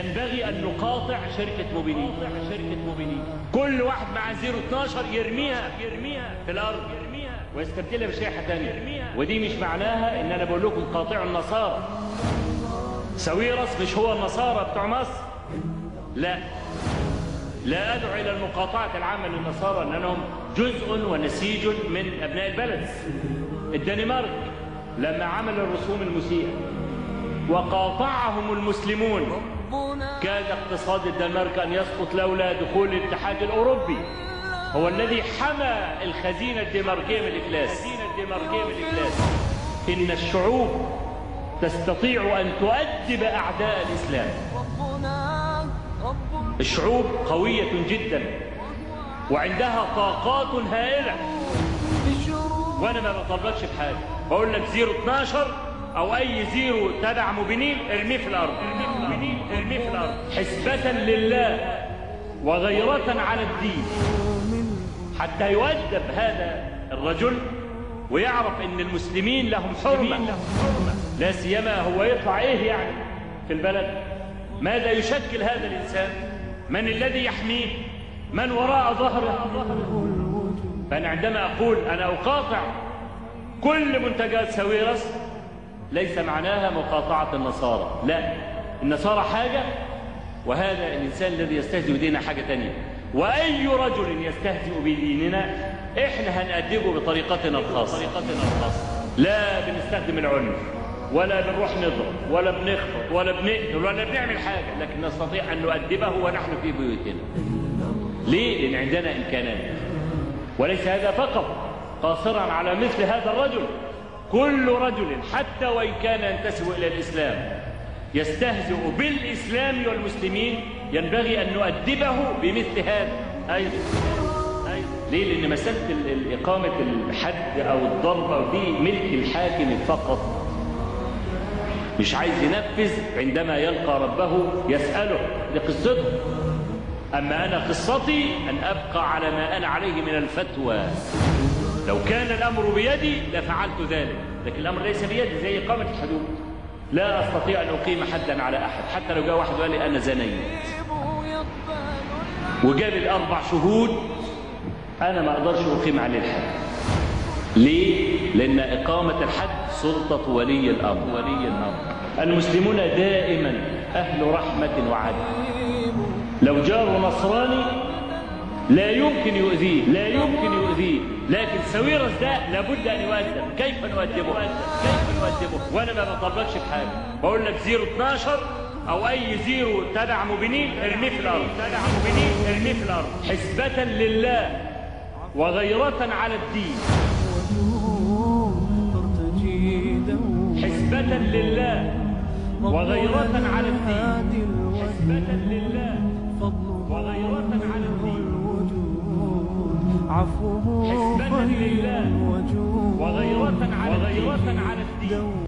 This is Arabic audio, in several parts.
ينبغي أن نقاطع شركة موبينيل. كل واحد مع 012 يرميها في الأرض ويستبدلها بشريحة ثانية. ودي مش معناها إن أنا بقول لكم قاطعوا النصارى. ساويرس مش هو النصارى بتوع مصر، لا أدعو إلى المقاطعة العامة للنصارى، لأنهم جزء ونسيج من أبناء البلد. الدنمارك لما عمل الرسوم المسيئة وقاطعهم المسلمون كاد اقتصاد الدنمارك أن يسقط لولا دخول الاتحاد الأوروبي، هو الذي حمى الخزينة الدنماركية من الإفلاس. إن الشعوب تستطيع أن تؤدب أعداء الإسلام. الشعوب قوية جدا وعندها طاقات هائلة، وأنا ما بطلبكش بحاجة، بقول لك 012 أو أي 0 تبع موبينيل ارميه في الأرض، حسبة لله وغيرة على الدين، حتى يؤدب هذا الرجل ويعرف ان المسلمين لهم حرمة، لا سيما هو يطلع ايه يعني في البلد؟ ماذا يشكل هذا الانسان؟ من الذي يحميه؟ من وراء ظهره؟ فانا عندما اقول انا اقاطع كل منتجات ساويرس ليس معناها مقاطعة النصارى، لا، النصارى حاجة وهذا الانسان الذي يستهزئ بديننا حاجة تانية. واي رجل يستهزئ بديننا احنا هنأدبه بطريقتنا الخاصة. لا بنستخدم العنف ولا بنروح نضرب ولا بنخبط ولا بنقتل ولا بنعمل حاجة، لكن نستطيع أن نؤدبه ونحن في بيوتنا. ليه؟ لأن عندنا إمكانات. وليس هذا فقط قاصرا على مثل هذا الرجل، كل رجل حتى وإن كان ينتسب إلى الإسلام يستهزئ بالإسلام والمسلمين ينبغي أن نؤدبه بمثل هذا أيضا. ليه؟ لأن مسألة إقامة الحد أو الضرب أو دي ملك الحاكم فقط، مش عايز ينفذ عندما يلقى ربه يسأله، دي قصته. أما أنا قصتي أن أبقى على ما أنا عليه من الفتوى. لو كان الأمر بيدي لفعلت ذلك، لكن الأمر ليس بيدي، زي إقامة الحدود. لا أستطيع أن أقيم حدا على أحد، حتى لو جاء واحد وقال لي أنا زنيت وجاب ال4 شهود، أنا ما أقدرش أقيم عليه الحد. ليه؟ لأن إقامة الحد سلطة ولي الأمر. المسلمون دائما أهل رحمة وعدل. لو جاره نصراني لا يمكن يؤذيه، لكن ساويرس ده لابد أن يؤدب. كيف نؤدبه؟ وأنا ما بطلبكش بحاجة، بقول لك 012 أو أي 0 تبع موبينيل ارميه في الأرض، حسبة لله وغيرة على الدين، حسبة لله وغيرة على الدين، حسبة لله وغيرة على الدين، حسبة لله وغيرة على الدين.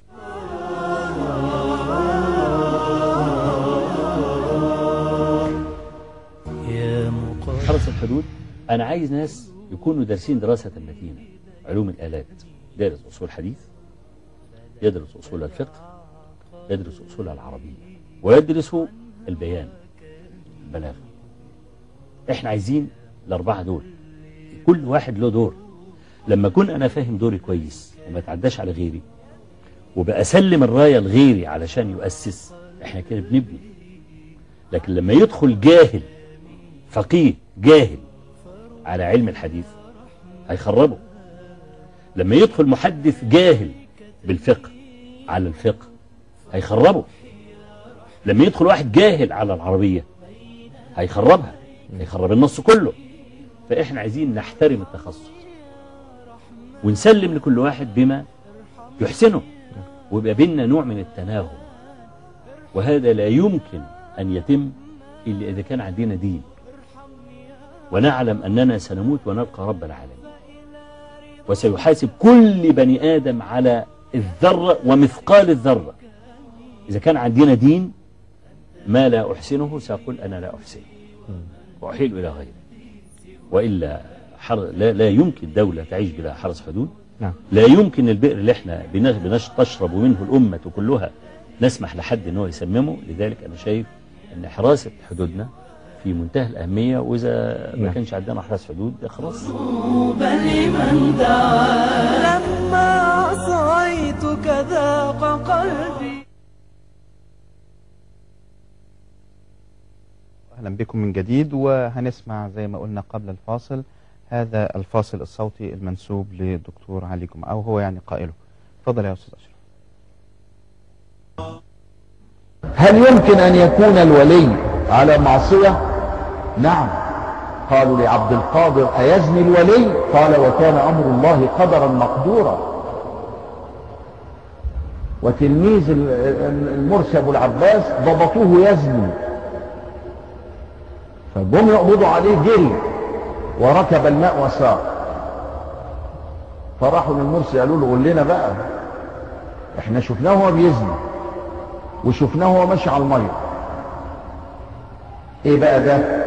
حرس الحدود أنا عايز ناس يكونوا دارسين دراسة متينة، علوم الآلات، دارس أصول حديث، يدرس أصول الفقه، يدرس أصول العربية، ويدرس البيان، البلاغة. احنا عايزين ال4 دول، كل واحد له دور. لما أكون أنا فاهم دوري كويس وما تعداش على غيري وبأسلم الراية لغيري علشان يؤسس، احنا كده بنبني. لكن لما يدخل جاهل، فقيه جاهل على علم الحديث هيخربه. لما يدخل محدث جاهل بالفقه على الفقه هيخربه. لما يدخل واحد جاهل على العربية هيخربها، هيخرب النص كله. فإحنا عايزين نحترم التخصص ونسلم لكل واحد بما يحسنه، ويبقى بيننا نوع من التناغم. وهذا لا يمكن أن يتم إلا إذا كان عندنا دين ونعلم أننا سنموت ونلقى رب العالمين، وسيحاسب كل بني آدم على الذرة ومثقال الذرة. إذا كان عندنا دين ما لا أحسنه سأقول أنا لا أحسنه وأحيل إلى غيره. وإلا لا يمكن دولة تعيش بلا حرس حدود. لا يمكن البئر اللي احنا تشرب منه الأمة كلها نسمح لحد أنه يسممه. لذلك أنا شايف ان حراسة حدودنا في منتهى الأهمية، وإذا ما كانش عندنا حراس حدود خلاص. بل من دعا لما عصيتك ذاق قلبي. أهلا بكم من جديد، وهنسمع زي ما قلنا قبل الفاصل هذا الفاصل الصوتي المنسوب للدكتور علي جمعة، أو هو يعني قائله. تفضل يا أستاذ أشرف. هل يمكن أن يكون الولي على معصية؟ نعم. قالوا لعبد القادر أيزني الولي؟ قال وكان أمر الله قدرا مقدورا. وتلميذ المرسي أبو العباس ضبطوه يزني، فجم يقبضوا عليه جري وركب الماء وساق. فراحوا للمرسي قالوا له قول لنا بقى، احنا شفناه هو بيزني وشفناه هو ماشي على الميه، ايه بقى ده؟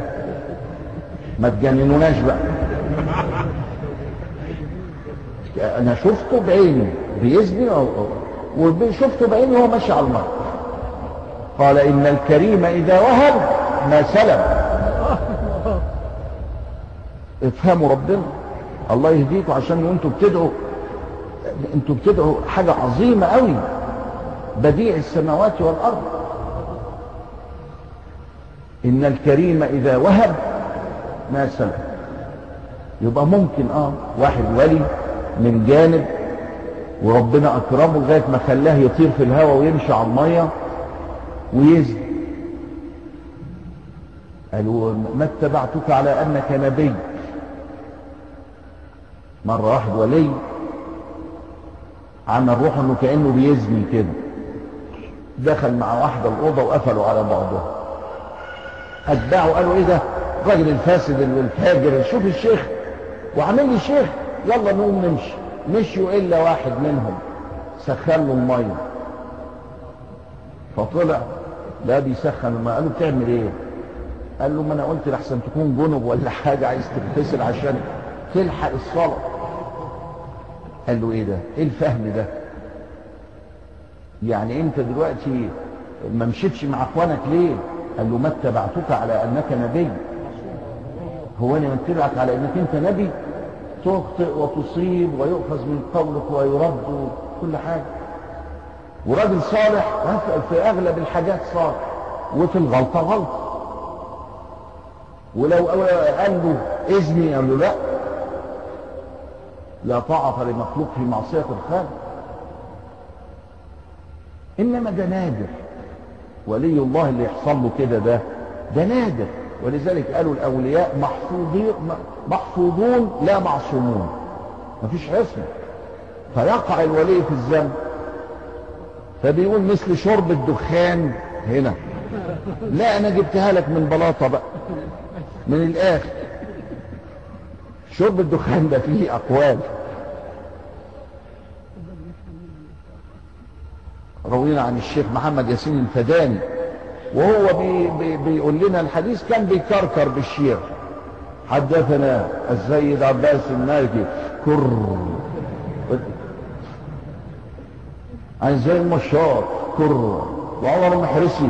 ما تجننوناش بقى. انا شفته بعيني بيزني وشفته بعيني هو ماشي على الميه. قال ان الكريم اذا وهب ما سلم. افهموا ربنا، الله يهديكم، عشان انتوا بتدعوا حاجه عظيمه قوي، بديع السماوات والارض. ان الكريم اذا وهب ما سلم. يبقى ممكن واحد ولي من جانب وربنا اكرمه لغايه ما خلاه يطير في الهواء ويمشي على الميه ويزني. قالوا ما اتبعتك على انك نبي. مره واحد ولي عمل روحه انه كانه بيزني كده، دخل مع واحده الاوضه وقفلوا على بعضهم. اتباعه قالوا ايه ده؟ الراجل الفاسد الفاجر، شوف الشيخ وعامل لي شيخ، يلا نقوم نمشي. مشيوا الا واحد منهم سخن له الميه، فطلع لا بيسخن الميه. قالوا بتعمل ايه؟ قال له ما انا قلت لحسن تكون جنب ولا حاجه عايز تغتسل عشان تلحق الصلاه. قال له ايه ده؟ ايه الفهم ده؟ يعني انت دلوقتي ما مشيتش مع اخوانك ليه؟ قال له ما اتبعتك على انك نبي. هو انا اتبعك على انك انت نبي؟ تخطئ وتصيب ويؤخذ من قولك ويرد كل حاجه. وراجل صالح في اغلب الحاجات صالح، وفي الغلطه غلطه. ولو قال له اذني قال له لا طاعة لمخلوق في معصية الخالق. انما ده نادر، ولي الله اللي يحصل له كده ده نادر. ولذلك قالوا الاولياء محفوظون لا معصومون، مفيش عصمة. فيقع الولي في الذنب، فبيقول مثل شرب الدخان هنا. لا انا جبتها لك من بلاطة بقى، من الاخر. شرب الدخان ده فيه اقوال. روينا عن الشيخ محمد ياسين الفداني وهو بيقول لنا الحديث، كان بيكركر بالشير. حدثنا السيد عباس المالكي عن زي المشاط وعمر المحرسي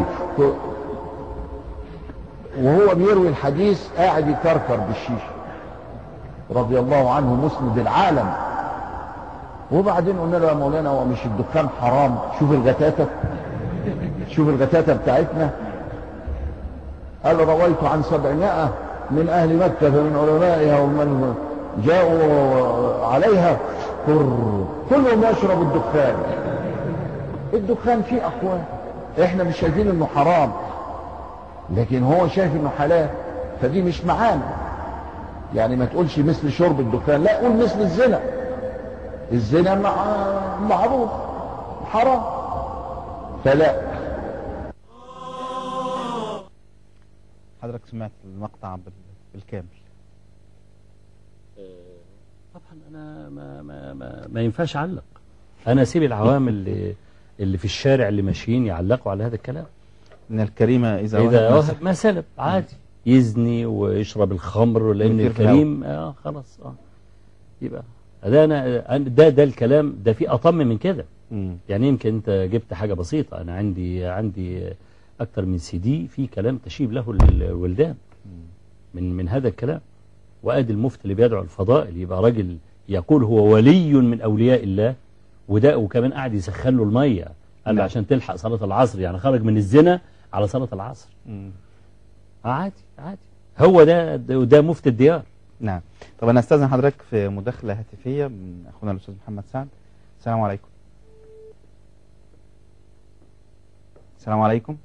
وهو بيروي الحديث قاعد يكركر بالشيشه رضي الله عنه مسند العالم. وبعدين قلنا له يا مولانا هو مش الدخان حرام؟ شوف الغتاتة بتاعتنا. قال رويت عن 700 من اهل مكة فمن علمائها ومن جاءوا عليها كلهم يشرب الدخان. الدخان فيه اقوال، احنا مش شايفين انه حرام، لكن هو شايف انه حلال، فدي مش معانا. يعني ما تقولش مثل شرب الدخان، لا قول مثل الزنا. الزنا معروف حرام، فلا. حضرتك سمعت المقطع بالكامل؟ طبعا انا ما ينفعش اعلق. انا اسيب العوام اللي في الشارع اللي ماشيين يعلقوا على هذا الكلام. ان الكريم اذا وهب ما سلب عادي، يزني ويشرب الخمر، لان الكريم خلاص يبقى ده الكلام ده فيه اطم من كده. يعني يمكن انت جبت حاجه بسيطه. انا عندي أكتر من سي دي في كلام تشيب له الولدان من هذا الكلام. وآدي المفتي اللي بيدعو الفضائل يبقى راجل يقول هو ولي من أولياء الله، وده وكمان قاعد يسخن له المية قال له عشان تلحق صلاة العصر، يعني خرج من الزنا على صلاة العصر. عادي عادي، هو ده مفتي الديار. نعم. طب أنا أستاذن حضرتك في مداخلة هاتفية من أخونا الأستاذ محمد سعد. السلام عليكم. السلام عليكم.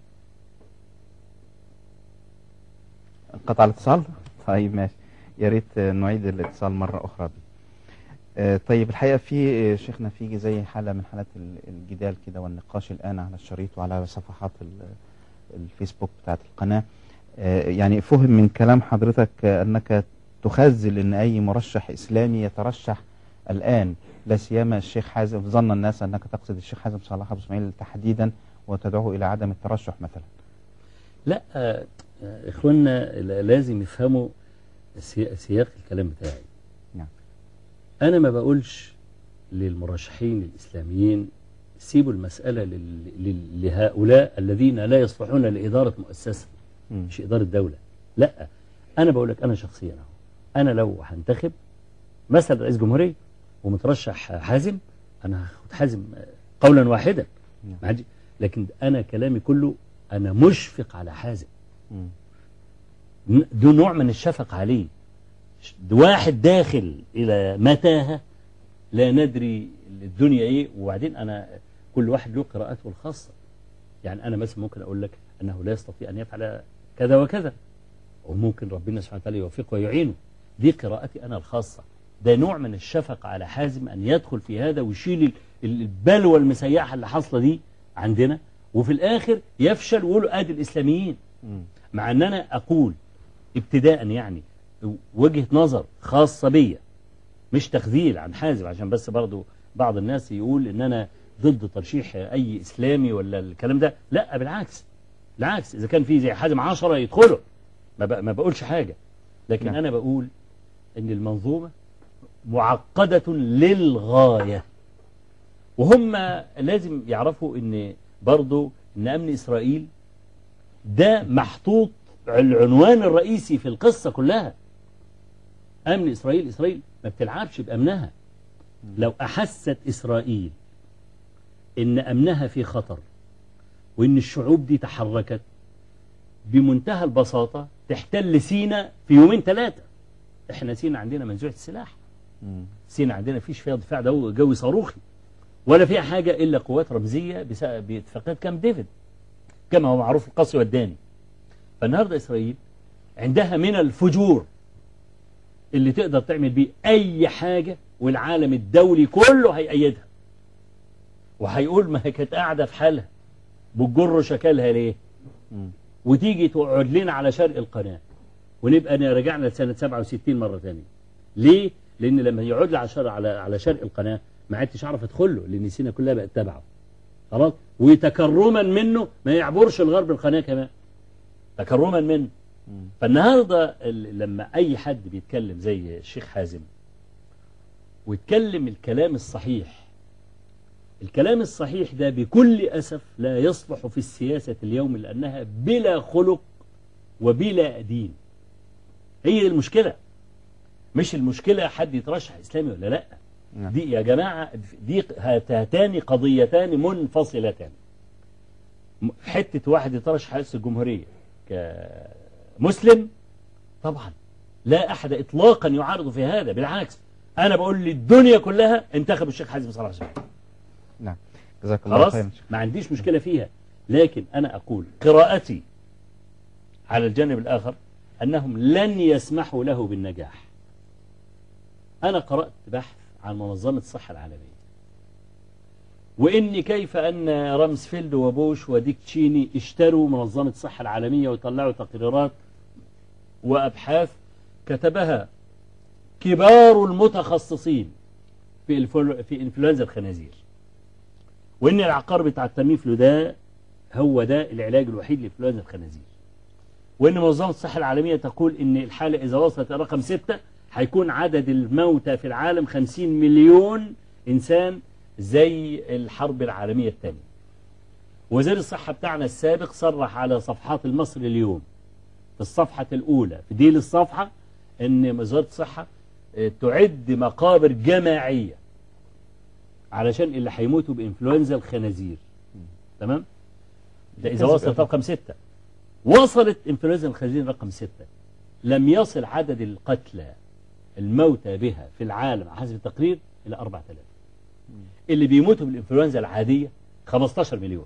انقطع الاتصال؟ طيب ماشي، يا ريت نعيد الاتصال مرة أخرى بي. طيب الحقيقة في شيخنا في زي حالة من حالات الجدال كده والنقاش الآن على الشريط وعلى صفحات الفيسبوك بتاعت القناة. يعني فهم من كلام حضرتك أنك تخزل أن أي مرشح إسلامي يترشح الآن، لا سيما الشيخ حازم، ظن الناس أنك تقصد الشيخ حازم صلاح أبو إسماعيل تحديدا وتدعوه إلى عدم الترشح مثلا. لا إخواننا لازم يفهموا سياق الكلام بتاعي. نعم. أنا ما بقولش للمرشحين الإسلاميين سيبوا المسألة لهؤلاء الذين لا يصلحون لإدارة مؤسسة، مش إدارة دولة. لا، أنا بقول لك أنا شخصيا أنا لو هنتخب مثلا رئيس جمهورية ومترشح حازم، أنا هاخد حازم قولا واحدا. لكن أنا كلامي كله أنا مشفق على حازم، ده نوع من الشفق عليه. واحد داخل إلى متاهة لا ندري الدنيا إيه. وبعدين أنا كل واحد له قراءته الخاصة. يعني أنا مثلا ممكن أقول لك أنه لا يستطيع أن يفعل كذا وكذا، وممكن ربنا سبحانه وتعالى يوفقه ويعينه. دي قراءتي أنا الخاصة. ده نوع من الشفق على حازم أن يدخل في هذا ويشيل البلوى المسيحة اللي حصلة دي عندنا، وفي الآخر يفشل ويقولوا آدي الإسلاميين. مع أن أنا أقول ابتداء يعني وجهة نظر خاصة بيا، مش تخذيل عن حازم عشان بس برضو بعض الناس يقول ان انا ضد ترشيح اي اسلامي ولا الكلام ده. لا بالعكس، بالعكس، اذا كان في زي حازم 10 يدخلوا ما بقولش حاجة. لكن انا بقول ان المنظومة معقدة للغاية، وهم لازم يعرفوا ان برضو ان امن اسرائيل ده محطوط العنوان الرئيسي في القصة كلها. امن اسرائيل ما بتلعبش بامنها. لو احست اسرائيل ان امنها في خطر وان الشعوب دي تحركت بمنتهى البساطة تحتل سيناء في يومين 3. احنا سيناء عندنا منزوعة السلاح، سيناء عندنا فيش فيها دفاع جوي صاروخي ولا فيها حاجة الا قوات رمزية باتفاقية كامب ديفيد كما هو معروف القصي والداني. فالنهاردة اسرائيل عندها من الفجور اللي تقدر تعمل بيه أي حاجة، والعالم الدولي كله هيأيدها وهيقول ما هي كانت قاعدة في حالها بتجر شكلها ليه، وتيجي تقعد لنا على شرق القناة ونبقى رجعنا لسنة 67 مرة ثانية. ليه؟ لأن لما يقعد لي على شرق القناة ما عدتش أعرف أدخله، لأن سينا كلها بقت تبعه خلاص، وتكرما منه ما يعبرش الغرب القناة كمان تكرما منه. فالنهاردة لما أي حد بيتكلم زي الشيخ حازم ويتكلم الكلام الصحيح، الكلام الصحيح ده بكل أسف لا يصلح في السياسة اليوم، لأنها بلا خلق وبلا دين. هي المشكلة، مش المشكلة حد يترشح إسلامي ولا لا. دي يا جماعة دي هاتان قضيتان منفصلتان. حتة واحد يترشح رئيس الجمهورية كمسلم طبعا لا أحد إطلاقا يعارض في هذا، بالعكس أنا بقول للدنيا كلها انتخب الشيخ حازم صلاح أبو إسماعيل. نعم جزاك الله خيرا. ما عنديش مشكلة فيها. لكن أنا أقول قراءتي على الجانب الآخر أنهم لن يسمحوا له بالنجاح. أنا قرأت بحث عن منظمة الصحة العالمية، وإن كيف أن رامسفيلد وبوش وديك تشيني اشتروا منظمة الصحة العالمية وطلعوا تقريرات وأبحاث كتبها كبار المتخصصين في إنفلونزا الخنازير، وإن العقار بتاع التاميفلو ده هو ده العلاج الوحيد لإنفلونزا الخنازير، وإن منظمة الصحة العالمية تقول إن الحالة إذا وصلت رقم 6 هيكون عدد الموتى في العالم 50 مليون إنسان زي الحرب العالمية الثانية. وزير الصحة بتاعنا السابق صرح على صفحات المصري اليوم في الصفحة الأولى في ديل الصفحة إن وزارة الصحة تعد مقابر جماعية علشان اللي هيموتوا بإنفلونزا الخنازير. تمام؟ ده إذا وصلت رقم 6. وصلت إنفلونزا الخنازير رقم 6. لم يصل عدد القتلى الموتى بها في العالم حسب التقرير إلى 4000. اللي بيموتوا بالإنفلونزا العادية 15 مليون.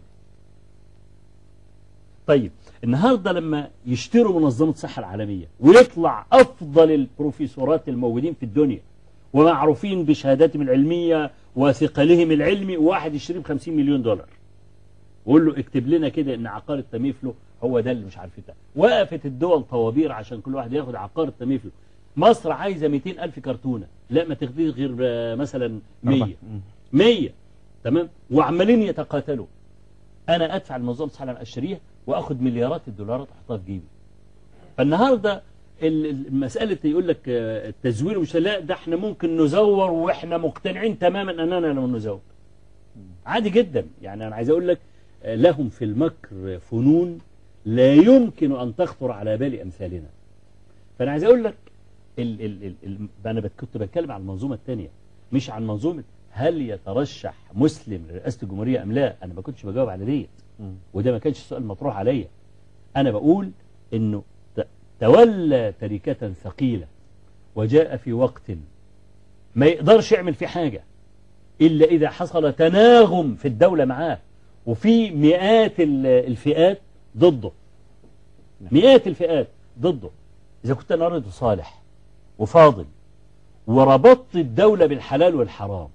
طيب النهاردة لما يشتروا منظمة الصحة العالمية ويطلع أفضل البروفيسورات الموجودين في الدنيا ومعروفين بشهاداتهم العلمية وثقلهم العلمي، وواحد يشتري ب$50 مليون وقول له اكتب لنا كده ان عقار التميفلو هو ده اللي مش عارف ده. وقفت الدول طوابير عشان كل واحد ياخد عقار التميفلو. مصر عايزة 200,000 كرتونة، لا ما تاخديش غير مثلا 100. تمام؟ وعمالين يتقاتلوا. انا ادفع المنظمة الصحة العالمية اشتريها واخد مليارات الدولارات احطها في جيبي. فالنهارده المسألة يقول لك التزوير مش، لا ده احنا ممكن نزور واحنا مقتنعين تماما اننا لما نزور عادي جدا. يعني انا عايز اقول لك لهم في المكر فنون لا يمكن ان تخطر على بال امثالنا. فانا عايز اقول لك انا كنت بتكلم عن المنظومة الثانية مش عن منظومة هل يترشح مسلم لرئاسة الجمهورية ام لا. انا ما كنتش بجاوب على ديت، وده ما كانش السؤال مطروح عليا. انا بقول انه تولى تركة ثقيلة وجاء في وقت ما يقدرش يعمل فيه حاجة إلا إذا حصل تناغم في الدولة معاه، وفي مئات الفئات ضده. مئات الفئات ضده. إذا كنت أنا رجل صالح وفاضل وربطت الدولة بالحلال والحرام،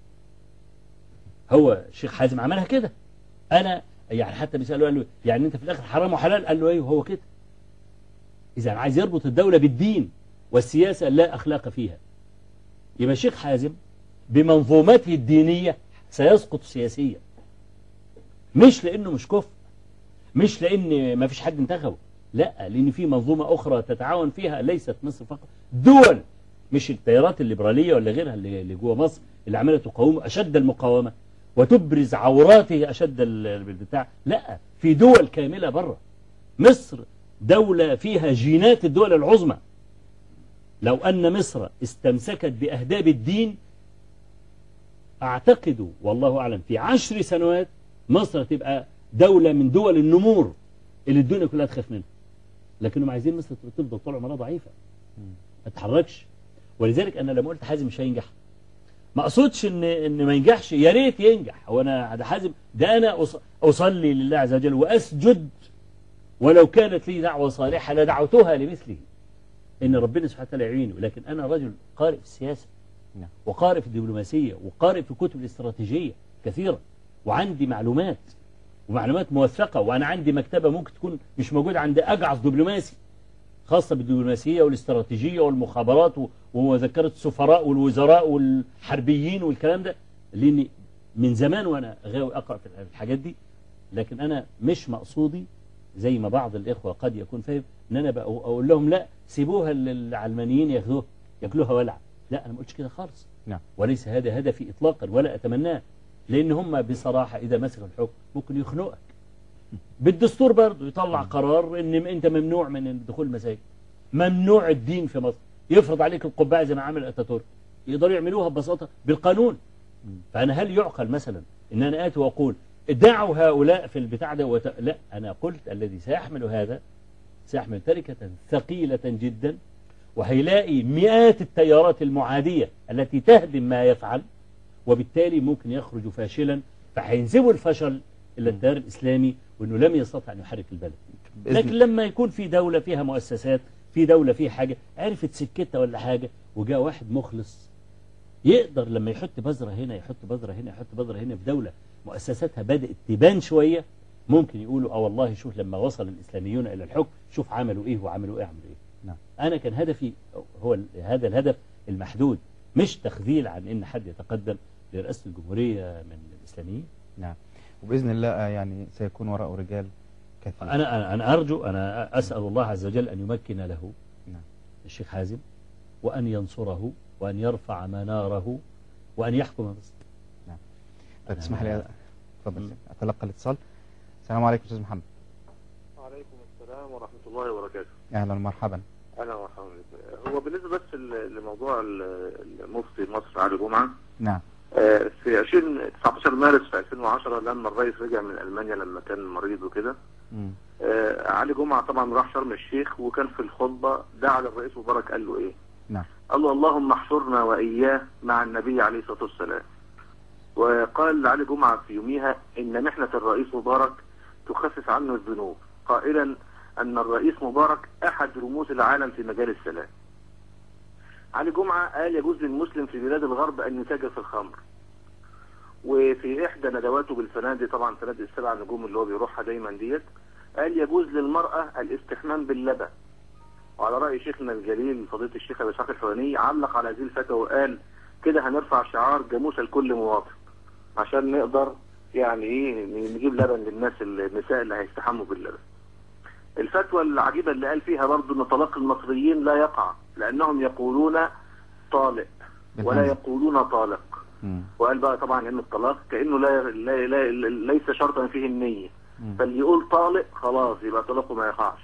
هو الشيخ حازم عملها كده. أنا يعني حتى بيسأله قال له يعني أنت في الآخر حرام وحلال؟ قال له أيوه هو كده. إذا عايز يربط الدولة بالدين والسياسة لا أخلاق فيها، يبقى الشيخ حازم بمنظومته الدينية سيسقط سياسيا، مش لأنه مش كفر، مش لأن ما فيش حد انتخبه، لا، لأن في منظومة أخرى تتعاون فيها ليست مصر فقط، دول مش التيارات الليبرالية ولا غيرها اللي جوه مصر اللي عمالة تقاومه أشد المقاومة وتبرز عوراته أشد البتاع، لا، في دول كاملة بره. مصر دولة فيها جينات الدول العظمى. لو أن مصر استمسكت بأهداب الدين أعتقد والله أعلم في 10 سنوات مصر تبقى دولة من دول النمور اللي الدنيا كلها تخاف منها. لكنهم عايزين مصر تفضل طول عمرها ضعيفة ما تتحركش. ولذلك أنا لما قلت حازم مش هينجح ما أقصدش إن ما ينجحش، يا ريت ينجح. وأنا ده حازم ده أنا أصلي لله عز وجل وأسجد ولو كانت لي دعوة صالحة لدعوتها لمثله إن ربنا سبحانه وتعالى يعينه. لكن أنا رجل قارئ في السياسة وقارئ في الدبلوماسية وقارئ في كتب الاستراتيجية كثيرة، وعندي معلومات ومعلومات موثقة، وأنا عندي مكتبة ممكن تكون مش موجودة عند أجعص دبلوماسي خاصة بالدبلوماسية والاستراتيجية والمخابرات ومذكرة السفراء والوزراء والحربيين والكلام ده، لأني من زمان وأنا غاوي أقرأ في الحاجات دي. لكن أنا مش مقصودي زي ما بعض الإخوة قد يكون فاهم إن أنا أقول لهم لا سيبوها للعلمانيين ياخدوها ياكلوها ولع. لا، أنا ما قلتش كده خالص. نعم. وليس هذا هدفي إطلاقا ولا أتمناه، لأن هم بصراحة إذا مسكوا الحكم ممكن يخنقك. بالدستور برضه يطلع قرار إن أنت ممنوع من دخول المساجد، ممنوع الدين في مصر، يفرض عليك القبعة زي ما عمل أتاتورك. يقدروا يعملوها ببساطة بالقانون. فأنا هل يعقل مثلا إن أنا آتي وأقول دعوا هؤلاء في البتاع ده لا، أنا قلت الذي سيحمل هذا سيحمل تركة ثقيلة جدا، وهيلاقي مئات التيارات المعادية التي تهدم ما يفعل، وبالتالي ممكن يخرج فاشلا، فهينسبوا الفشل إلى التيار الإسلامي وأنه لم يستطع أن يحرك البلد. لكن لما يكون في دولة فيها مؤسسات، في دولة فيها حاجة عرفت سكتها ولا حاجة، وجاء واحد مخلص يقدر لما يحط بذرة هنا يحط بذرة هنا يحط بذرة هنا في دولة مؤسساتها بدأت تبان شوية، ممكن يقولوا والله شوف لما وصل الإسلاميون إلى الحكم شوف عملوا إيه وعملوا إيه عملوا إيه. نعم. أنا كان هدفي هو هذا الهدف المحدود، مش تخذيل عن إن حد يتقدم لرئاسة الجمهورية من الإسلاميين. نعم. وبإذن الله يعني سيكون وراءه رجال كثير. أنا أرجو، أنا أسأل الله عز وجل أن يمكن له نعم. الشيخ حازم، وأن ينصره وأن يرفع مناره وأن يحكم مصر. نعم. طيب تسمح لي اتفضل اتلقى الاتصال. السلام عليكم استاذ محمد. وعليكم السلام ورحمة الله وبركاته. اهلا ومرحبا. أهلا ومرحبا بك. هو بالنسبة بس لموضوع المفتي مصر علي جمعة. نعم. في 19 مارس في 2010 لما الرئيس رجع من ألمانيا لما كان مريض وكده. علي جمعة طبعا راح شرم الشيخ وكان في الخطبة دعا للرئيس مبارك قال له إيه؟ نعم. قال له اللهم احشرنا وإياه مع النبي عليه الصلاة والسلام. وقال علي جمعة في يوميها إن محنة الرئيس مبارك تخفف عنه الذنوب، قائلا أن الرئيس مبارك أحد رموز العالم في مجال السلام. علي جمعة قال يجوز للمسلم في بلاد الغرب أن يتاجر في الخمر. وفي إحدى ندواته بالفنادق، طبعا فنادق السبع نجوم اللي هو بيروحها دايما ديت، قال يجوز للمرأة الاستحمام باللبن. وعلى رأي شيخنا الجليل فضيلة الشيخ أبي إسحاق الحواني علق على هذه الفتوى وقال كده هنرفع شعار جاموسة لكل مواطن عشان نقدر يعني ايه نجيب لبن للناس النساء اللي هيستحموا باللبن. الفتوى العجيبة اللي قال فيها برضو ان طلاق المصريين لا يقع لانهم يقولون طالق ولا يقولون طالق. وقال بقى طبعا ان الطلاق كأنه ليس شرطا فيه النية، فاللي يقول طالق خلاص يبقى طلاقه ما يقعش.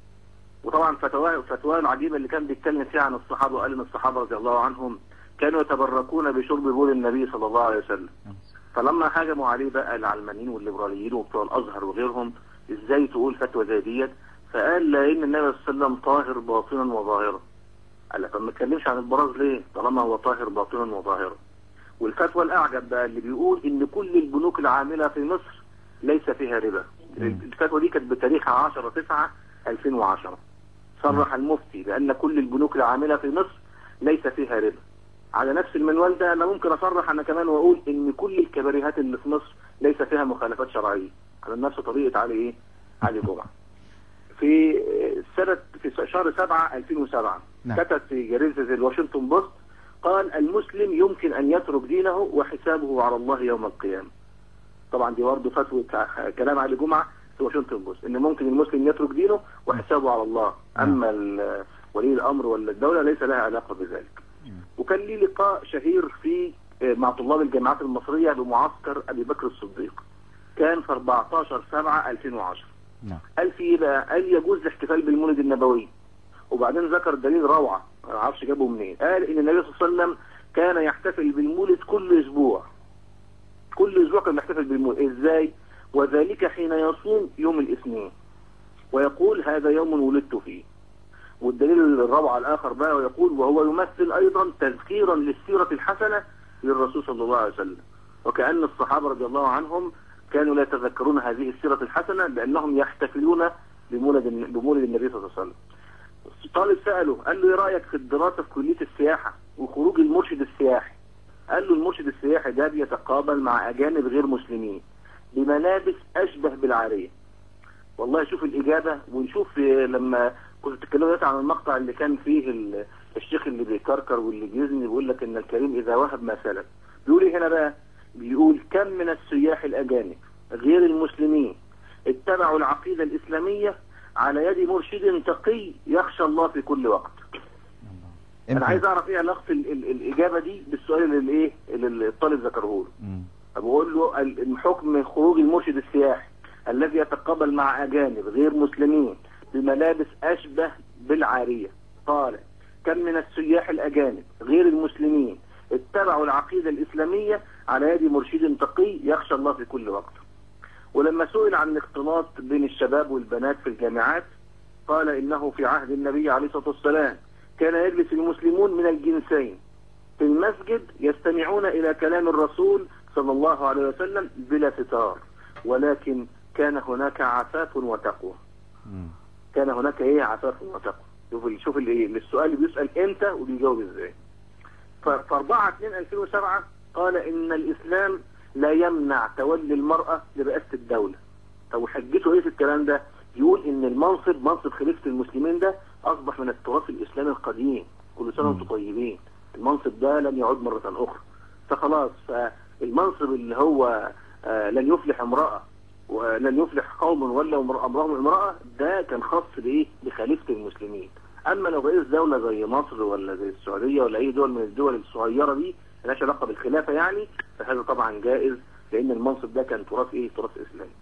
وطبعا فتوى العجيبة اللي كان بيتكلم فيها عن الصحابة وقال ان الصحابة رضي الله عنهم كانوا يتبركون بشرب بول النبي صلى الله عليه وسلم. فلما هاجموا عليه بقى العلمانيين والليبراليين وبتوع الازهر وغيرهم ازاي تقول فتوى زي ديت، فقال لان النبي صلى الله عليه وسلم طاهر باطنا وظاهرا. قال طب ما نتكلمش عن البراز ليه طالما هو طاهر باطنا وظاهرا. والفتوى الاعجب بقى اللي بيقول ان كل البنوك العامله في مصر ليس فيها ربا. الفتوى دي كانت بتاريخ 10/9/2010. صرح المفتي بان كل البنوك العامله في مصر ليس فيها ربا. على نفس المنوال ده انا ممكن اصرح انا كمان واقول ان كل الكباريهات اللي في مصر ليس فيها مخالفات شرعيه على نفس طريقه علي جمعة. في شهر 7/2007 كتب في جريدة الواشنطن بوست قال المسلم يمكن ان يترك دينه وحسابه على الله يوم القيامه. طبعا دي برضه فتوى كلام علي جمعة في واشنطن بوست ان ممكن المسلم يترك دينه وحسابه على الله، اما ولي الامر ولا الدوله ليس لها علاقه بذلك. وكان لي لقاء شهير في مع طلاب الجامعات المصرية بمعسكر أبي بكر الصديق، كان في 14/7/2010. قال في ايه بقى؟ قال يجوز الاحتفال بالمولد النبوي. وبعدين ذكر دليل روعة ما اعرفش جابه منين، قال ان النبي صلى الله عليه وسلم كان يحتفل بالمولد كل اسبوع. كل اسبوع كان يحتفل بالمولد. ازاي؟ وذلك حين يصوم يوم الاثنين ويقول هذا يوم ولدت فيه. والدليل الروعة الآخر بقى ويقول وهو يمثل أيضا تذكيرا للسيرة الحسنة للرسول صلى الله عليه وسلم. وكأن الصحابة رضي الله عنهم كانوا لا يتذكرون هذه السيرة الحسنة لأنهم يحتفلون بمولد النبي صلى الله عليه وسلم. طالب سأله قال له ايه رأيك في الدراسة في كلية السياحة وخروج المرشد السياحي؟ قال له المرشد السياحي ده بيتقابل مع أجانب غير مسلمين بملابس أشبه بالعارية. والله شوف الإجابة ونشوف لما كنت بتتكلموا عن المقطع اللي كان فيه الشيخ اللي بيكركر واللي بيزني بيقول لك ان الكريم اذا وهب ما سلب. بيقول ايه هنا بقى؟ بيقول كم من السياح الاجانب غير المسلمين اتبعوا العقيدة الاسلامية على يد مرشد تقي يخشى الله في كل وقت. انا عايز اعرف ايه علاقة الاجابة دي بالسؤال اللي الطالب ذكره له. بقول له الحكم خروج المرشد السياحي الذي يتقابل مع اجانب غير مسلمين بملابس أشبه بالعارية. قال كم من السياح الأجانب غير المسلمين اتبعوا العقيدة الإسلامية على يد مرشد تقي يخشى الله في كل وقت. ولما سئل عن الاختلاط بين الشباب والبنات في الجامعات قال إنه في عهد النبي عليه الصلاة والسلام كان يجلس المسلمون من الجنسين في المسجد يستمعون إلى كلام الرسول صلى الله عليه وسلم بلا ستار، ولكن كان هناك عفاف وتقوى. كان هناك عفاف وتقوى. شوف السؤال اللي بيسأل امتى وبيجاوب ازاي. ف 4/2/2007 قال ان الاسلام لا يمنع تولي المرأة لرئاسة الدولة. طب حجته ايه في الكلام ده؟ يقول ان منصب خليفة المسلمين ده اصبح من التراث الاسلامي القديم. كل سنة وانتم طيبين. المنصب ده لن يعود مرة اخرى. فخلاص فالمنصب اللي هو لن يفلح امرأة ولن يفلح قوم ولا امرهم امرأة ده كان خاص بخليفة المسلمين. اما لو رئيس دولة زي مصر ولا زي السعودية ولا اي دول من الدول الصغيرة دي ملهاش علاقة بالخلافة يعني، فهذا طبعا جائز لان المنصب ده كان تراث تراث اسلامي.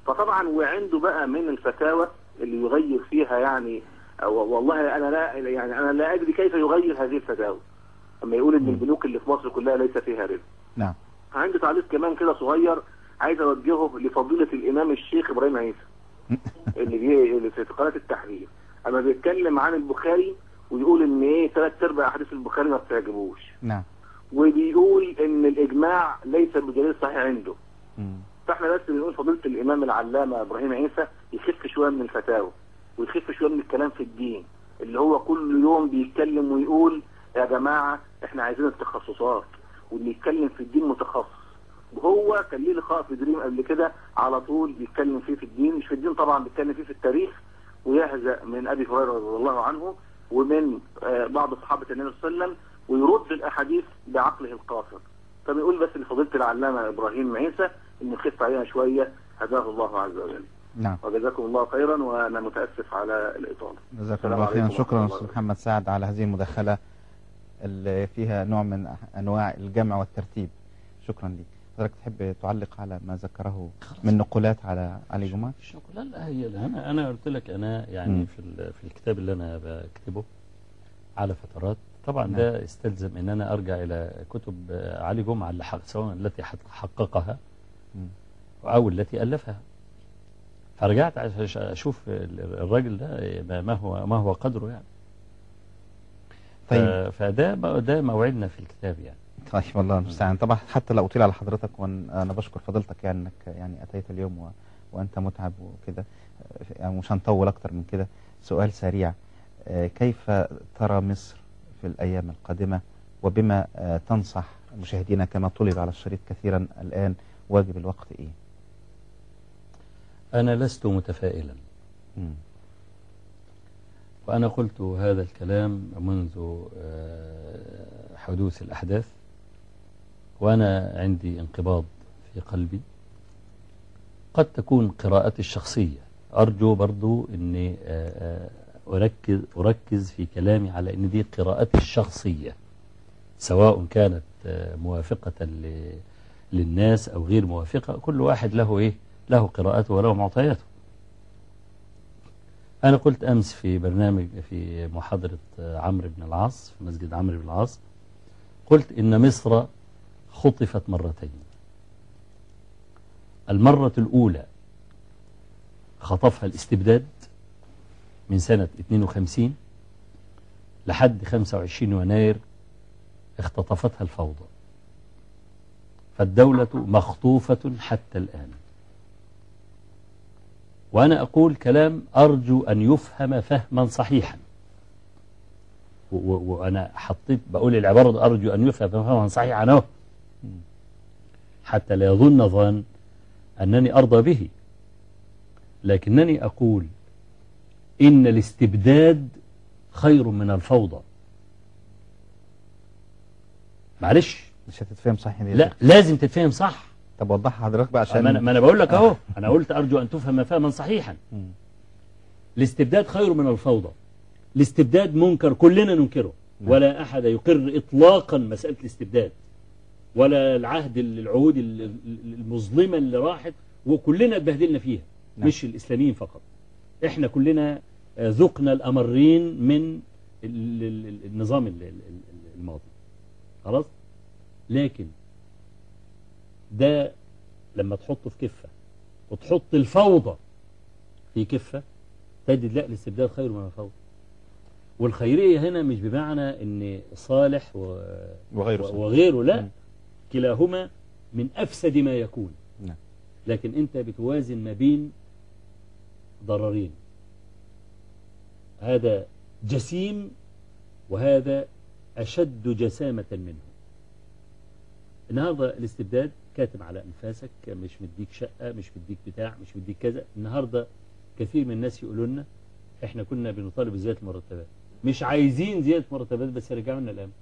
فطبعا وعنده بقى من الفتاوى اللي يغير فيها يعني والله انا لا ادري كيف يغير هذه الفتاوى اما يقول ان البنوك اللي في مصر كلها ليس فيها ربا. نعم. عندي تعليق كمان كده صغير عايز اوجهه لفضيله الامام الشيخ ابراهيم عيسى اللي في قناه التحرير، اما بيتكلم عن البخاري ويقول ان ايه 3/4 احاديث البخاري ما بتعجبوش. نعم. وبيقول ان الاجماع ليس بدليل صحيح عنده. فاحنا بس بنقول فضيله الامام العلامه ابراهيم عيسى يخف شويه من الفتاوى ويخف شويه من الكلام في الدين اللي هو كل يوم بيتكلم ويقول يا جماعه احنا عايزين التخصصات واللي يتكلم في الدين متخصص. وهو كان ليه لقاء في دريم قبل كده على طول بيتكلم فيه في الدين، مش في الدين طبعا، بيتكلم فيه في التاريخ ويهزأ من ابي هريره رضي الله عنه ومن بعض صحابه النبي صلى الله عليه وسلم ويرد الاحاديث بعقله القاصر. فبنقول بس لفضيله العلامه ابراهيم عيسى ان يخف علينا شويه هداه الله عز وجل. نعم. وجزاكم الله خيرا وانا متاسف على الاطاله. جزاكم الله خيرا. شكرا استاذ محمد سعد على هذه المداخله اللي فيها نوع من انواع الجمع والترتيب. شكرا لك. حضرتك تحب تعلق على ما ذكره من نقولات على علي جمعه؟ لا هي انا قلت لك انا يعني في الكتاب اللي انا بكتبه على فترات طبعا ده استلزم ان انا ارجع الى كتب علي جمعه اللي سواء التي حققها او التي الفها. فرجعت عشان اشوف الراجل ده ما هو قدره يعني. طيب. فده موعدنا في الكتاب يعني. طيب والله المستعان. طبعا حتى لا اطيل على حضرتك وانا بشكر فضيلتك يعني انك يعني اتيت اليوم وانت متعب وكده يعني مش هنطول اكتر من كده. سؤال سريع، كيف ترى مصر في الايام القادمه وبما تنصح مشاهدينا كما طلب على الشريط كثيرا الان واجب الوقت ايه؟ انا لست متفائلا. وأنا قلت هذا الكلام منذ حدوث الأحداث وأنا عندي انقباض في قلبي. قد تكون قراءتي الشخصية، أرجو برضو أني أركز في كلامي على أن دي قراءتي الشخصية سواء كانت موافقة للناس أو غير موافقة. كل واحد له قراءته وله معطياته. أنا قلت أمس في برنامج في محاضرة عمرو بن العاص في مسجد عمرو بن العاص، قلت إن مصر خطفت مرتين. المرة الأولى خطفها الاستبداد من سنة 52 لحد 25 يناير اختطفتها الفوضى، فالدولة مخطوفة حتى الآن. وأنا أقول كلام أرجو أن يفهم فهما صحيحا، وأنا بقول العبارة أرجو أن يفهم فهما صحيحا حتى لا يظن ظن أنني أرضى به، لكنني أقول إن الاستبداد خير من الفوضى. معلش مش هتتفهم صح دي؟ لا لازم تتفهم صح. طب وضحها حضرتك بقى عشان ما أنا بقول لك أهو. أنا قلت أرجو أن تفهم فهما صحيحا. الاستبداد خير من الفوضى. الاستبداد منكر كلنا ننكره، ولا أحد يقر إطلاقا مسألة الاستبداد ولا العهود المظلمة اللي راحت وكلنا اتبهدلنا فيها. مش الإسلاميين فقط، احنا كلنا ذقنا الأمرين من النظام الماضي خلاص. لكن ده لما تحطه في كفة وتحط الفوضى في كفة تجد لا الاستبداد خير من الفوضى. والخيرية هنا مش بمعنى ان صالح وغيره لا، كلاهما من أفسد ما يكون. لكن انت بتوازن ما بين ضررين، هذا جسيم وهذا أشد جسامة منه. النهاردة الاستبداد كاتم على أنفاسك، مش مديك شقة، مش مديك بتاع، مش مديك كذا. النهاردة كثير من الناس يقولوا لنا احنا كنا بنطالب بزيادة المرتبات، مش عايزين زيادة مرتبات بس يرجعوا لنا الأمن.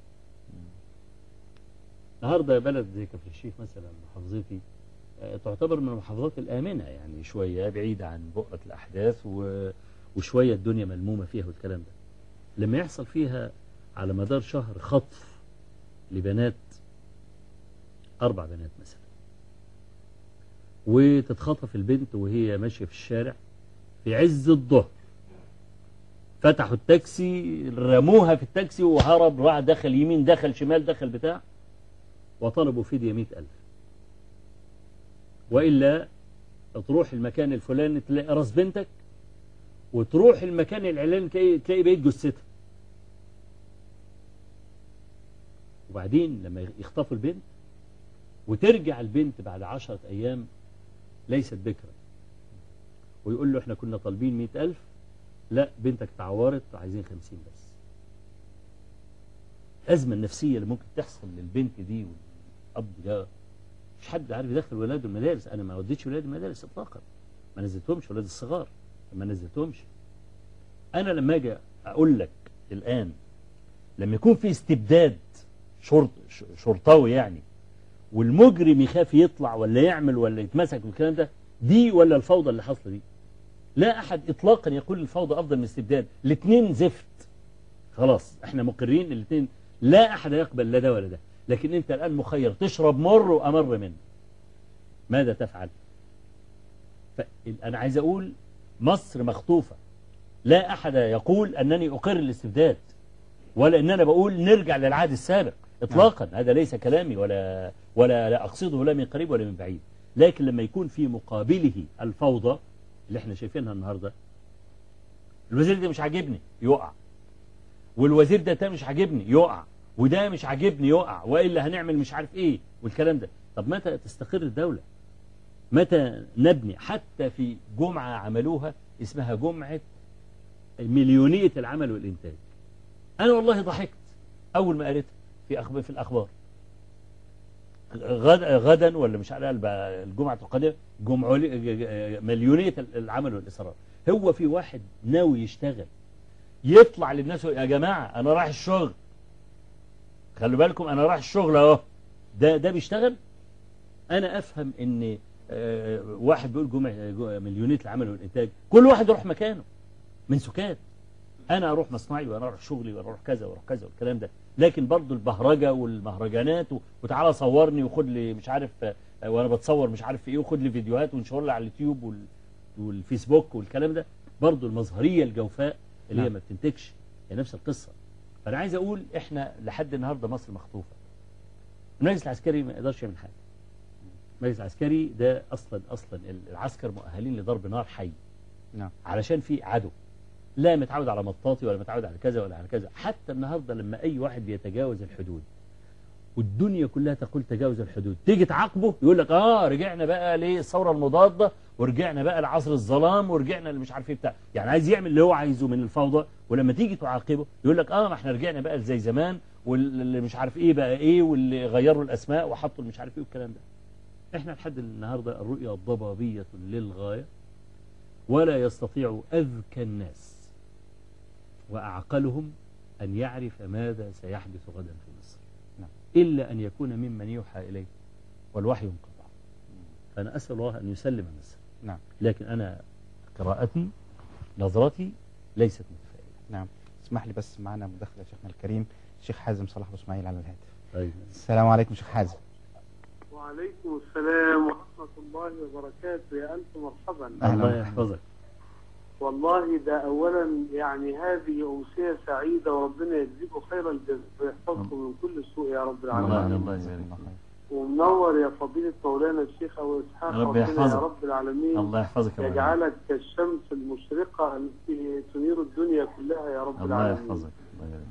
النهاردة بلد زي كفر الشيخ مثلا محافظتي تعتبر من المحافظات الآمنة، يعني شوية بعيدة عن بؤرة الأحداث وشوية الدنيا ملمومة فيها والكلام ده. لما يحصل فيها على مدار شهر خطف لبنات 4 بنات مثلا وتتخطف البنت وهي ماشية في الشارع في عز الظهر، فتحوا التاكسي، رموها في التاكسي وهرب، راح دخل يمين دخل شمال دخل بتاع، وطلبوا فدية 100,000، وإلا تروح المكان الفلاني تلاقي راس بنتك، وتروح المكان العلاني تلاقي بيت جثتها. وبعدين لما يخطفوا البنت وترجع البنت بعد 10 أيام ليست بكرة، ويقول له احنا كنا طالبين 100,000، لا بنتك تعورت وعايزين 50 بس. الأزمة النفسية اللي ممكن تحصل للبنت دي والأب ده، مش حد عارف يدخل ولاده المدارس. أنا ما وديتش ولادي المدارس إطلاقا، ما نزلتهمش، ولاد الصغار ما نزلتهمش. أنا لما أجي أقول لك الآن لما يكون في استبداد شرطاوي يعني، والمجرم يخاف يطلع ولا يعمل ولا يتمسك والكلام ده، دي ولا الفوضى اللي حصل دي؟ لا أحد إطلاقا يقول الفوضى أفضل من الاستبداد، الاثنين زفت. خلاص احنا مقرين الاثنين، لا أحد يقبل لا ده ولا ده. لكن أنت الآن مخير تشرب مر وأمر منه، ماذا تفعل؟ أنا عايز أقول مصر مخطوفة، لا أحد يقول أنني أقر الاستبداد ولا أن أنا بقول نرجع للعهد السابق إطلاقا. هذا ليس كلامي ولا لا أقصده لا من قريب ولا من بعيد. لكن لما يكون في مقابله الفوضى اللي احنا شايفينها النهاردة، الوزير ده مش عاجبني يقع، والوزير ده مش عاجبني يقع، وده مش عاجبني يقع، وإلا هنعمل مش عارف إيه والكلام ده. طب متى تستقر الدولة؟ متى نبني؟ حتى في جمعة عملوها اسمها جمعة مليونية العمل والإنتاج، أنا والله ضحكت أول ما قريتها في الأخبار. غدا ولا مش عارف الجمعة القادمة مليونية العمل والإصرار. هو في واحد ناوي يشتغل يطلع للناس يا جماعة أنا رايح الشغل، خلوا بالكم أنا رايح الشغل أهو، ده بيشتغل؟ أنا أفهم إن واحد بيقول مليونية العمل والإنتاج، كل واحد يروح مكانه من سكات، أنا أروح مصنعي وأنا أروح شغلي وأنا أروح كذا وأروح كذا والكلام ده. لكن برضو البهرجة والمهرجانات وتعالى صورني وخد لي مش عارف وأنا بتصور مش عارف إيه، وخد لي فيديوهات ونشر لي على اليوتيوب والفيسبوك والكلام ده، برضو المظهرية الجوفاء اللي هي ما بتنتجش، هي نفس القصة. فأنا عايز أقول إحنا لحد النهاردة مصر مخطوفة. المجلس العسكري ما يقدرش يعمل حاجة. المجلس العسكري ده أصلا العسكر مؤهلين لضرب نار حي، علشان في عدو لا متعود على مطاطي ولا متعود على كذا ولا على كذا. حتى النهاردة لما أي واحد بيتجاوز الحدود والدنيا كلها تقول تجاوز الحدود، تيجي تعاقبه يقول لك رجعنا بقى للثورة المضادة، ورجعنا بقى لعصر الظلام، ورجعنا اللي مش عارف ايه بتاع، يعني عايز يعمل اللي هو عايزه من الفوضى. ولما تيجي تعاقبه يقول لك ما احنا رجعنا بقى زي زمان، واللي مش عارف ايه بقى ايه، واللي غيروا الاسماء وحطوا مش عارف ايه والكلام ده. احنا لحد النهاردة الرؤية ضبابية للغاية، ولا يستطيع أذكى الناس وأعقلهم أن يعرف ماذا سيحدث غدا في مصر، إلا أن يكون ممن يوحى إليه والوحي انقطع. فأنا أسأل الله أن يسلم مصر. لكن أنا قراءتي نظرتي ليست متفائلة. اسمح لي بس معنا مداخلة شيخنا الكريم الشيخ حازم صلاح أبو اسماعيل على الهاتف. السلام عليكم شيخ حازم. وعليكم السلام ورحمة الله وبركاته. يا ألف مرحبا. الله يحفظك. والله ده أولا يعني هذه أمسية سعيدة، وربنا يجزيكم خير الجزاء ويحفظكم من كل سوء يا رب العالمين. الله يبارك. ومنور يا فضيلة مولانا الشيخ أبو إسحاق، ربنا يا رب العالمين. الله يحفظك. يجعلك كالشمس المشرقة التي تنير الدنيا كلها يا رب العالمين. الله يحفظك. الله يبارك.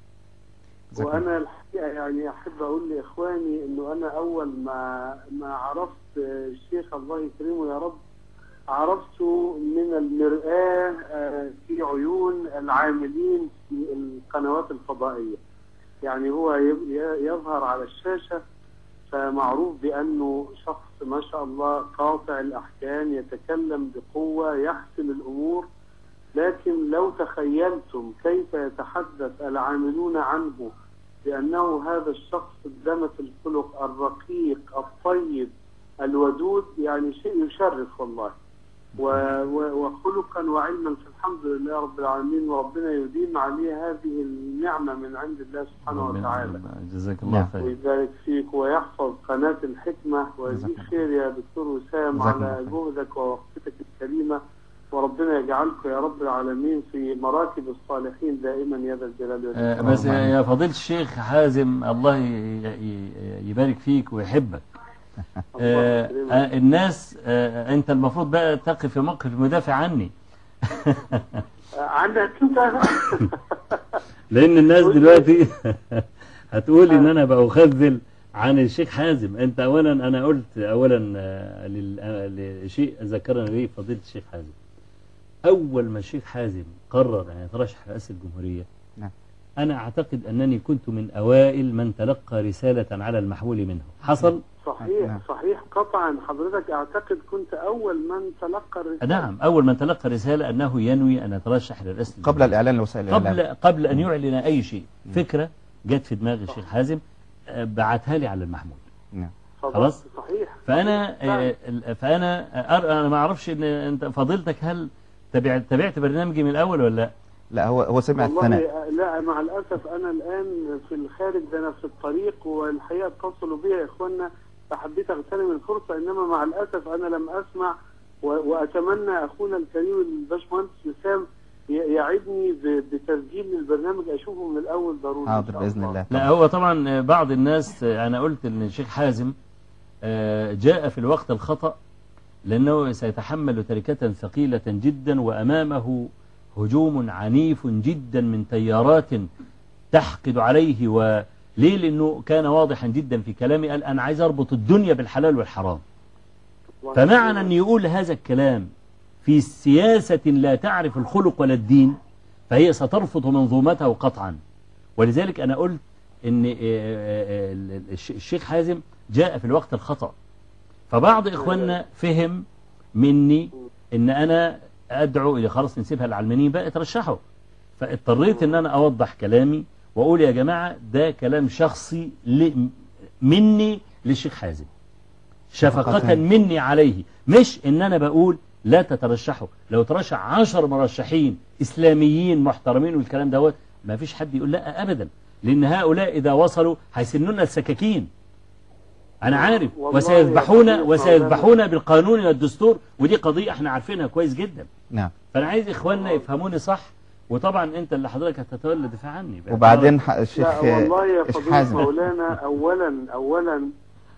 وأنا الحقيقة يعني أحب أقول لإخواني إنه أنا أول ما عرفت الشيخ الله يكرمه يا رب، عرفته من المرآة في عيون العاملين في القنوات الفضائية. يعني هو يظهر على الشاشة فمعروف بأنه شخص ما شاء الله قاطع الأحكام، يتكلم بقوة، يحسم الأمور. لكن لو تخيلتم كيف يتحدث العاملون عنه بأنه هذا الشخص الدمث الخلق الرقيق الطيب الودود، يعني شيء يشرف والله. وخلقا وعلما، فالحمد لله رب العالمين، وربنا يديم عليه هذه النعمة من عند الله سبحانه وتعالى. جزاك الله خير. ويبارك فيك ويحفظ قناة الحكمة ويجزيك خير يا دكتور وسام على جهدك ووقفتك الكريمة، وربنا يجعلكم يا رب العالمين في مراكب الصالحين دائما يا ذا الجلال والإكرام. بس يا فضيلة الشيخ حازم، الله يبارك فيك ويحبك. الناس انت المفروض بقى تقف في موقف المدافع عني. عنك انت. لان الناس دلوقتي هتقول ان انا بأخذل عن الشيخ حازم. انت اولا، انا قلت اولا لشيء ذكرنا ليه فضيلة الشيخ حازم. اول ما الشيخ حازم قرر ان يترشح رئاسة الجمهورية، انا اعتقد انني كنت من اوائل من تلقى رسالة على المحمول منه. حصل؟ صحيح قطعا. حضرتك اعتقد كنت اول من تلقى الرسالة. نعم، اول من تلقى رسالة انه ينوي ان يترشح لرئاسة قبل الاعلان لوسائل الاعلام، قبل ان يعلن اي شيء. فكرة جت في دماغ الشيخ حازم، بعتها لي على المحمول. خلاص. صحيح. فانا ما اعرفش ان انت فضيلتك هل تابعت برنامجي من الاول ولا لا؟ لا، هو سمع الثناء. لا مع الاسف انا الان في الخارج، ده انا في الطريق، والحقيقه اتصلوا بي اخواننا فحبيت اغتنم الفرصه، انما مع الاسف انا لم اسمع، واتمنى اخونا الكريم الباشمهندس وسام يعدني بتسجيل البرنامج اشوفه من الاول ضروري. حاضر باذن الله. لا، هو طبعا بعض الناس، انا قلت ان الشيخ حازم جاء في الوقت الخطأ، لانه سيتحمل تركة ثقيلة جدا، وامامه هجوم عنيف جدا من تيارات تحقد عليه. وليه؟ لأنه كان واضحا جدا في كلامي، قال أنا عايز أربط الدنيا بالحلال والحرام. فمعنى أن يقول هذا الكلام في سياسة لا تعرف الخلق ولا الدين، فهي سترفض منظومته قطعا. ولذلك أنا قلت أن الشيخ حازم جاء في الوقت الخطأ. فبعض إخواننا فهم مني أن أنا أدعو إلى خلاص نسيبها العلمانيين بقى يترشحوا. فاضطريت أن أنا أوضح كلامي وأقول يا جماعة ده كلام شخصي مني للشيخ حازم، شفقة مني عليه، مش إن أنا بقول لا تترشحوا. لو ترشح 10 مرشحين إسلاميين محترمين والكلام دوت، ما فيش حد يقول لا أبدا، لأن هؤلاء إذا وصلوا هيسنون السكاكين. أنا عارف، وسيذبحون بالقانون والدستور، ودي قضية احنا عارفينها كويس جدا. نعم. فأنا عايز إخواننا يفهموني صح، وطبعا أنت اللي حضرتك هتتولى الدفاع عني. وبعدين الشيخ والله يا فضيلة مولانا، أولا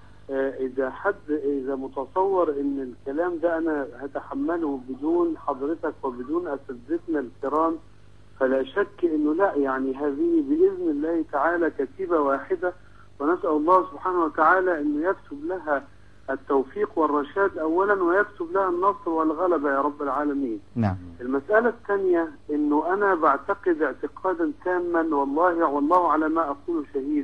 إذا متصور إن الكلام ده أنا هتحمله بدون حضرتك وبدون أساتذتنا الكرام، فلا شك إنه لا، يعني هذه بإذن الله تعالى كتيبة واحدة، ونسأل الله سبحانه وتعالى أنه يكتب لها التوفيق والرشاد أولا، ويكتب لها النصر والغلبة يا رب العالمين. نعم. المسألة الثانية أنه أنا بعتقد اعتقادا تاما، والله على ما أقول شهيد،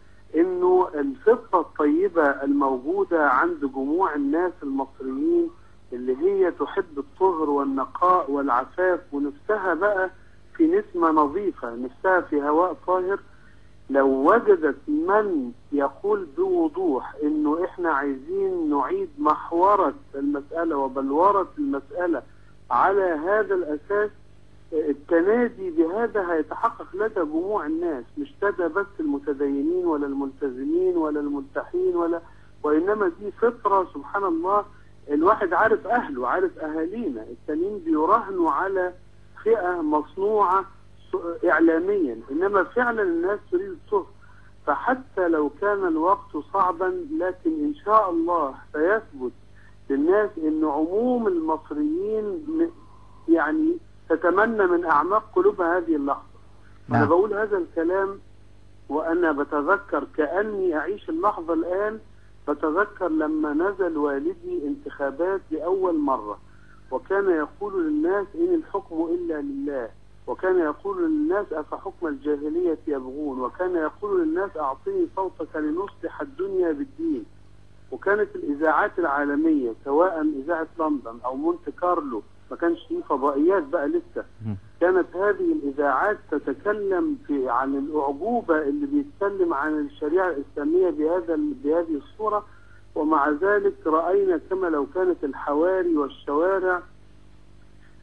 أنه الفطرة الطيبة الموجودة عند جموع الناس المصريين اللي هي تحب الطهر والنقاء والعفاف، ونفسها بقى في نسمة نظيفة، نفسها في هواء طاهر، لو وجدت من يقول بوضوح انه احنا عايزين نعيد محورة المسألة وبلورة المسألة على هذا الاساس، التنادي بهذا هيتحقق لدى جموع الناس، مش لدى بس المتدينين ولا الملتزمين ولا الملتحين وانما دي فطرة سبحان الله. الواحد عارف اهله، عارف اهالينا التانيين بيراهنوا على فئة مصنوعة إعلاميا، إنما فعلا الناس تريد الطهر. فحتى لو كان الوقت صعبا، لكن إن شاء الله سيثبت للناس إن عموم المصريين يعني تتمنى من أعماق قلوبها هذه اللحظة. أنا بقول هذا الكلام وأنا بتذكر كأني أعيش اللحظة الآن. بتذكر لما نزل والدي انتخابات لأول مرة، وكان يقول للناس إن الحكم إلا لله، وكان يقول للناس أفحكم الجاهلية يبغون، وكان يقول للناس أعطني صوتك لنصلح الدنيا بالدين. وكانت الإذاعات العالمية سواء إذاعة لندن أو مونت كارلو، ما كانش فيه فضائيات بقى لسه، كانت هذه الإذاعات تتكلم عن الأعجوبة اللي بيتكلم عن الشريعة الإسلامية بهذه الصورة. ومع ذلك رأينا كما لو كانت الحواري والشوارع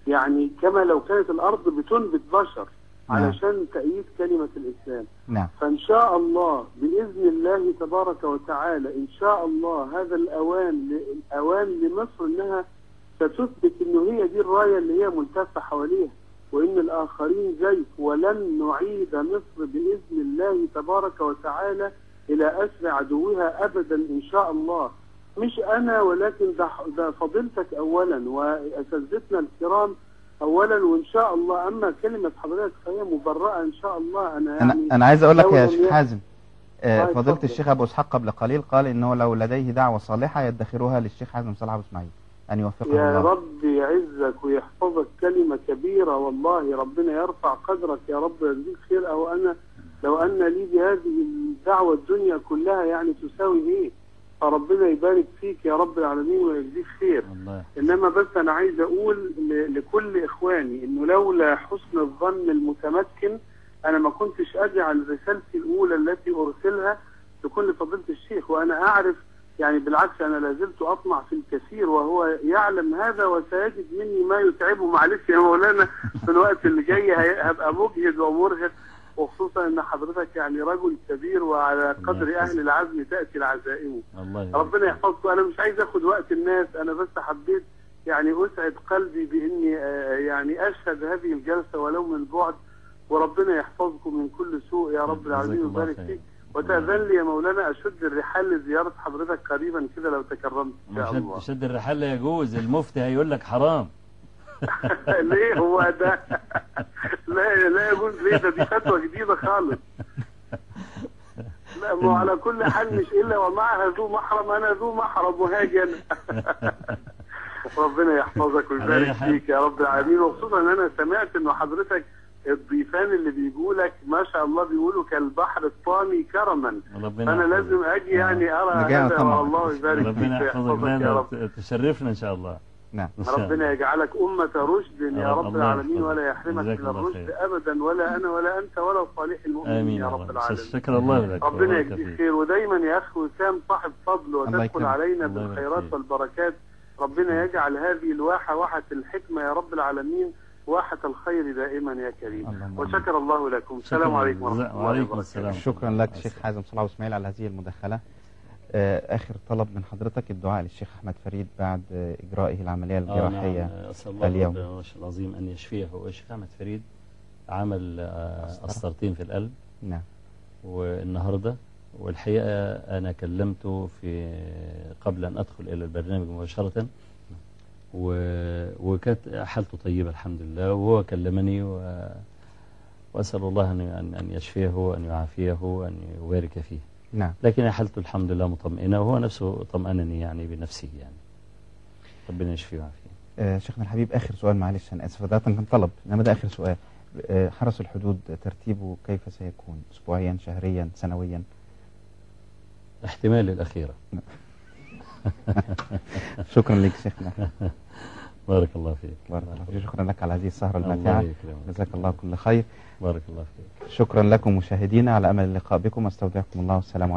يعني كما لو كانت الأرض بتنبت بشر نعم. علشان تأييد كلمة الإسلام. نعم. فإن شاء الله بإذن الله تبارك وتعالى إن شاء الله هذا الأوان لمصر إنها ستثبت إنه هي دي الراية اللي هي ملتفة حواليها، وإن الآخرين زيف، ولن نعيد مصر بإذن الله تبارك وتعالى إلى أسر عدوها أبدا إن شاء الله. مش أنا ولكن ده فضيلتك أولا وأساتذتنا الكرام أولا، وإن شاء الله. أما كلمة حضرتك فهي مبرأة إن شاء الله. أنا عايز أقول لك يا شيخ حازم، طيب فضيلة اتفضل. الشيخ أبو إسحاق قبل قليل قال إنه لو لديه دعوة صالحة يدخرها للشيخ حازم صالح أبو إسماعيل، أن يوفقه يا الله. رب يعزك ويحفظك، كلمة كبيرة والله، ربنا يرفع قدرك يا رب ويجزيك خير. أو أنا لو أن لي بهذه الدعوة الدنيا كلها يعني تساوي إيه؟ فربنا يبارك فيك يا رب العالمين ويجزيك خير. الله. إنما بس أنا عايز أقول لكل إخواني إنه لولا حسن الظن المتمكن أنا ما كنتش أجعل رسالتي الأولى التي أرسلها تكون لفضيلة الشيخ، وأنا أعرف يعني بالعكس أنا لازلت أطمع في الكثير وهو يعلم هذا وسيجد مني ما يتعبه. معلش يا مولانا في الوقت اللي جاي هبقى مجهد ومرهق، وخصوصا ان حضرتك يعني رجل كبير وعلى قدر اهل العزم تاتي العزائم. ربنا يحفظكم. انا مش عايز اخد وقت الناس، انا بس حبيت يعني اسعد قلبي باني يعني اشهد هذه الجلسه ولو من بعد، وربنا يحفظكم من كل سوء يا رب العالمين ويبارك فيك. وتأذن لي يا مولانا اشد الرحال لزياره حضرتك قريبا كده لو تكرمت ان شاء الله. شد الرحال لا يجوز، المفتي هيقول لك حرام. ليه هو ده؟ لا يجوز ليه؟ دي فتوى جديدة خالص. لا ما على كل حال مش إلا ومعها ذو محرم، أنا ذو محرم وهاجي أنا. ربنا يحفظك ويبارك فيك يا رب العالمين. وخصوصا أن أنا سمعت إنه حضرتك الضيفان اللي بيجوا لك ما شاء الله بيقولوا كالبحر الطامي كرما، فأنا لازم أجي يعني أرى هذا والله يبارك فيك ويحفظك يا رب. تشرفنا إن شاء الله. نعم. ربنا يجعلك أمة رشد يا رب العالمين ولا يحرمك من الرشد أبدا، ولا أنا ولا أنت ولا صالح المؤمنين يا رب العالمين. شكر الله لك. ربنا يجزيك خير. ودايما يا أخ وسام صاحب فضل وتدخل علينا بالخيرات والبركات. ربنا يجعل هذه الواحة واحة الحكمة يا رب العالمين، واحة الخير دائما يا كريم. وشكر الله لكم. السلام عليكم ورحمة الله وبركاته. شكرا لك شيخ حازم صالح أبو إسماعيل على هذه المداخلة. آخر طلب من حضرتك الدعاء للشيخ أحمد فريد بعد إجرائه العملية الجراحية نعم. أسأل الله اليوم. العظيم أن يشفيه. والشيخ أحمد فريد عمل قسطرتين في القلب. نعم. والنهاردة والحقيقة أنا كلمته قبل أن أدخل إلى البرنامج مباشرة، وكانت حالته طيبة الحمد لله، وهو كلمني وأسأل الله أن يشفيه وأن يعافيه وأن يبارك فيه. نعم. لكن حالته الحمد لله مطمئنة، وهو نفسه طمأنني يعني بنفسه يعني. ربنا يشفيه ويعافيه. شيخنا الحبيب آخر سؤال، معلش أنا آسف، ده كان طلب إنما ده آخر سؤال. حرس الحدود ترتيبه كيف سيكون؟ أسبوعيا، شهريا، سنويا؟ احتمال الأخيرة. شكرا لك شيخنا. بارك الله فيك. بارك الله فيك. شكرا لك على هذه السهرة الماتعة. جزاك الله كل خير. بارك الله فيك. شكرا لكم مشاهدينا، على أمل اللقاء بكم. استودعكم الله والسلام عليكم.